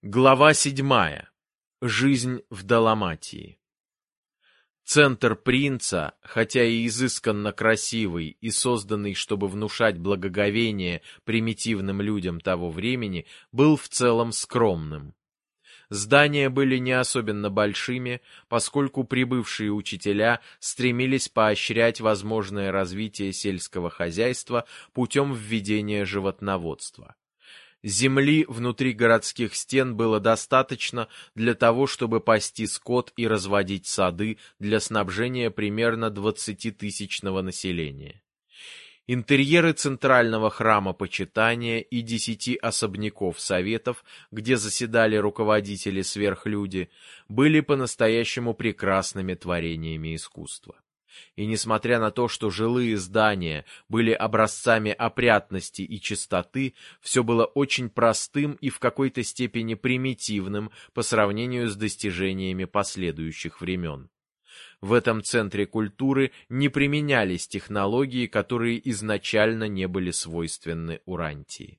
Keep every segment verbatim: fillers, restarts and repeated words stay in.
Глава седьмая. Жизнь в Далматии. Центр принца, хотя и изысканно красивый и созданный, чтобы внушать благоговение примитивным людям того времени, был в целом скромным. Здания были не особенно большими, поскольку прибывшие учителя стремились поощрять возможное развитие сельского хозяйства путем введения животноводства. Земли внутри городских стен было достаточно для того, чтобы пасти скот и разводить сады для снабжения примерно двадцатитысячного населения. Интерьеры центрального храма почитания и десяти особняков советов, где заседали руководители-сверхлюди, были по-настоящему прекрасными творениями искусства. И несмотря на то, что жилые здания были образцами опрятности и чистоты, все было очень простым и в какой-то степени примитивным по сравнению с достижениями последующих времен. В этом центре культуры не применялись технологии, которые изначально не были свойственны Урантии.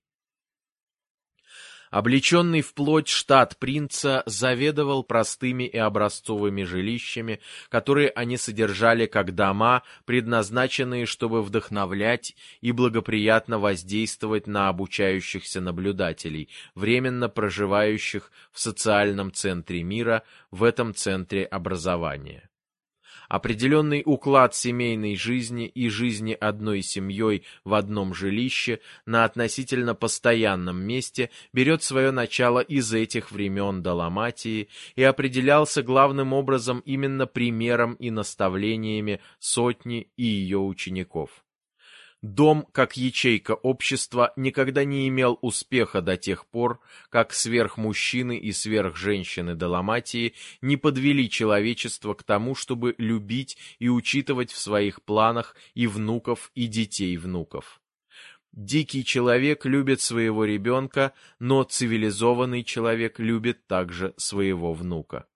Облеченный в плоть штат принца заведовал простыми и образцовыми жилищами, которые они содержали как дома, предназначенные, чтобы вдохновлять и благоприятно воздействовать на обучающихся наблюдателей, временно проживающих в социальном центре мира, в этом центре образования. Определенный уклад семейной жизни и жизни одной семьей в одном жилище на относительно постоянном месте берет свое начало из этих времен Далматии и определялся главным образом именно примером и наставлениями сотни и ее учеников. Дом, как ячейка общества, никогда не имел успеха до тех пор, как сверхмужчины и сверхженщины Далматии не подвели человечество к тому, чтобы любить и учитывать в своих планах и внуков, и детей внуков. Дикий человек любит своего ребенка, но цивилизованный человек любит также своего внука.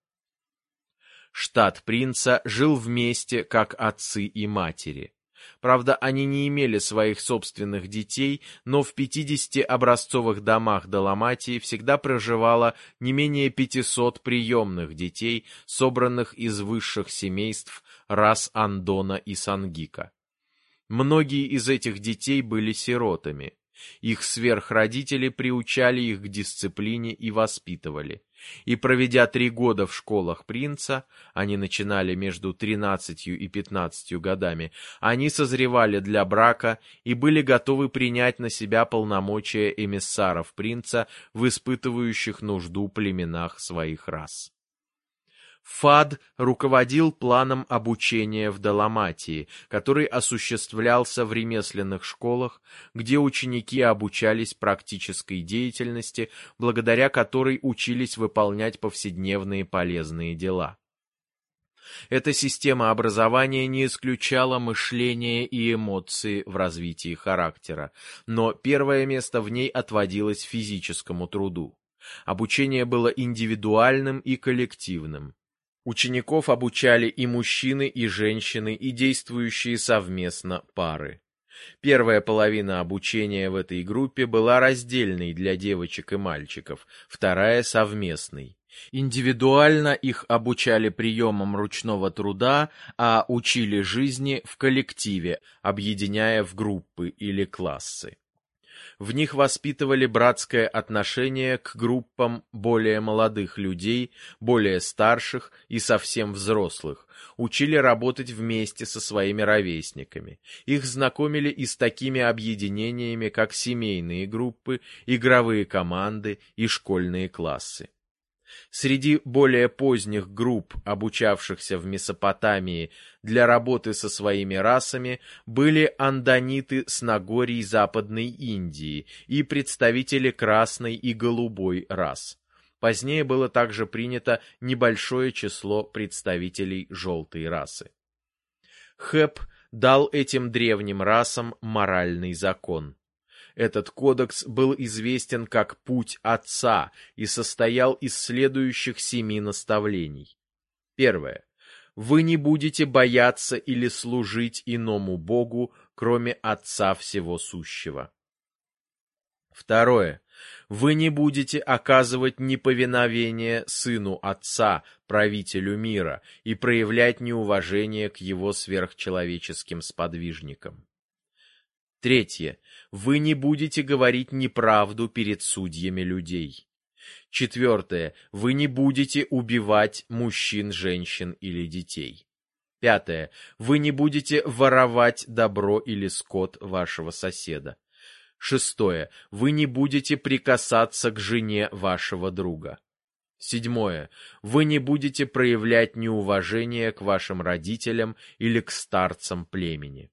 Штат принца жил вместе, как отцы и матери. Правда, они не имели своих собственных детей, но в пятидесяти образцовых домах Далматии всегда проживало не менее пятисот приемных детей, собранных из высших семейств рас Андона и Сангика. Многие из этих детей были сиротами. Их сверхродители приучали их к дисциплине и воспитывали. И проведя три года в школах принца, они начинали между тринадцатью и пятнадцатью годами, они созревали для брака и были готовы принять на себя полномочия эмиссаров принца в испытывающих нужду племенах своих рас. Фад руководил планом обучения в Далматии, который осуществлялся в ремесленных школах, где ученики обучались практической деятельности, благодаря которой учились выполнять повседневные полезные дела. Эта система образования не исключала мышление и эмоции в развитии характера, но первое место в ней отводилось физическому труду. Обучение было индивидуальным и коллективным. Учеников обучали и мужчины, и женщины, и действующие совместно пары. Первая половина обучения в этой группе была раздельной для девочек и мальчиков, вторая — совместной. Индивидуально их обучали приемам ручного труда, а учили жизни в коллективе, объединяя в группы или классы. В них воспитывали братское отношение к группам более молодых людей, более старших и совсем взрослых, учили работать вместе со своими ровесниками. Их знакомили и с такими объединениями, как семейные группы, игровые команды и школьные классы. Среди более поздних групп, обучавшихся в Месопотамии для работы со своими расами, были андониты с Нагорий Западной Индии и представители красной и голубой рас. Позднее было также принято небольшое число представителей желтой расы. Хеб дал этим древним расам моральный закон. Этот кодекс был известен как «Путь Отца» и состоял из следующих семи наставлений. Первое. Вы не будете бояться или служить иному Богу, кроме Отца Всего Сущего. Второе. Вы не будете оказывать неповиновение сыну отца, правителю мира, и проявлять неуважение к его сверхчеловеческим сподвижникам. Третье. Вы не будете говорить неправду перед судьями людей. Четвертое. Вы не будете убивать мужчин, женщин или детей. Пятое. Вы не будете воровать добро или скот вашего соседа. Шестое. Вы не будете прикасаться к жене вашего друга. Седьмое. Вы не будете проявлять неуважение к вашим родителям или к старцам племени.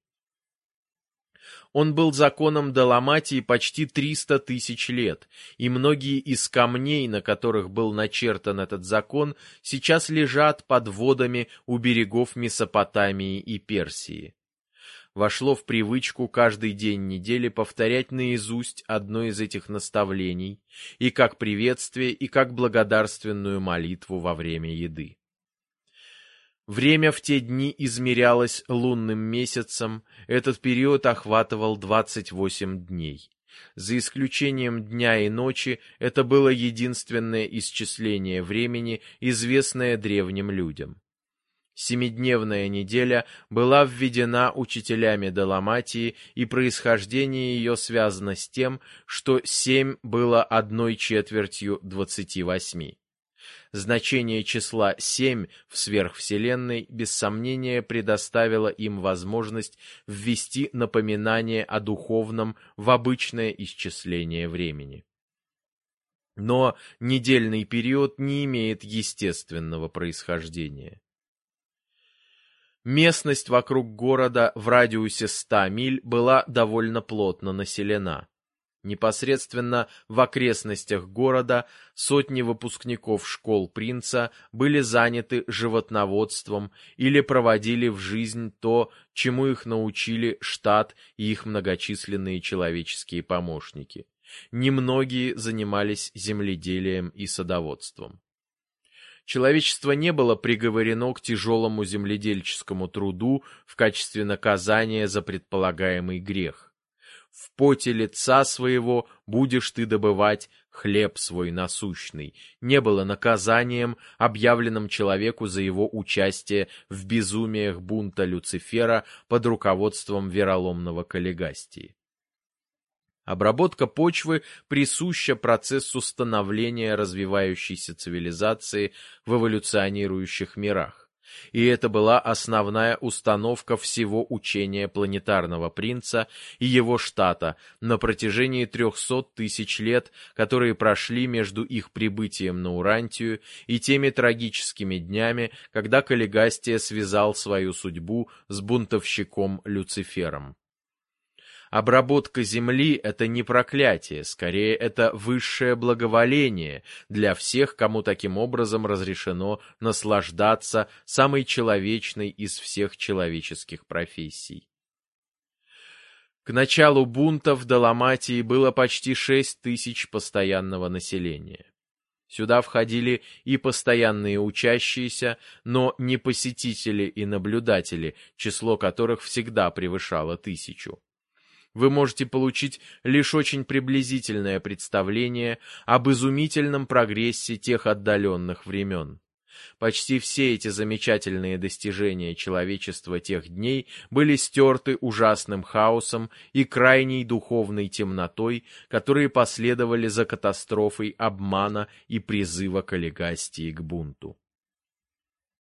Он был законом Даламатии почти триста тысяч лет, и многие из камней, на которых был начертан этот закон, сейчас лежат под водами у берегов Месопотамии и Персии. Вошло в привычку каждый день недели повторять наизусть одно из этих наставлений, и как приветствие, и как благодарственную молитву во время еды. Время в те дни измерялось лунным месяцем, этот период охватывал двадцать восемь дней. За исключением дня и ночи, это было единственное исчисление времени, известное древним людям. Семидневная неделя была введена учителями Даламатии, и происхождение ее связано с тем, что семь было одной четвертью двадцати восьми. Значение числа семь в сверхвселенной без сомнения предоставило им возможность ввести напоминание о духовном в обычное исчисление времени. Но недельный период не имеет естественного происхождения. Местность вокруг города в радиусе ста миль была довольно плотно населена. Непосредственно в окрестностях города сотни выпускников школ принца были заняты животноводством или проводили в жизнь то, чему их научили штат и их многочисленные человеческие помощники. Немногие занимались земледелием и садоводством. Человечество не было приговорено к тяжелому земледельческому труду в качестве наказания за предполагаемый грех. В поте лица своего будешь ты добывать хлеб свой насущный, не было наказанием, объявленным человеку за его участие в безумиях бунта Люцифера под руководством вероломного Каллигастии. Обработка почвы присуща процессу становления развивающейся цивилизации в эволюционирующих мирах. И это была основная установка всего учения планетарного принца и его штата на протяжении трехсот тысяч лет, которые прошли между их прибытием на Урантию и теми трагическими днями, когда Каллигастия связал свою судьбу с бунтовщиком Люцифером. Обработка земли — это не проклятие, скорее это высшее благоволение для всех, кому таким образом разрешено наслаждаться самой человечной из всех человеческих профессий. К началу бунта в Даламатии было почти шесть тысяч постоянного населения. Сюда входили и постоянные учащиеся, но не посетители и наблюдатели, число которых всегда превышало тысячу. Вы можете получить лишь очень приблизительное представление об изумительном прогрессе тех отдаленных времен. Почти все эти замечательные достижения человечества тех дней были стерты ужасным хаосом и крайней духовной темнотой, которые последовали за катастрофой обмана и призыва Каллигастии к бунту.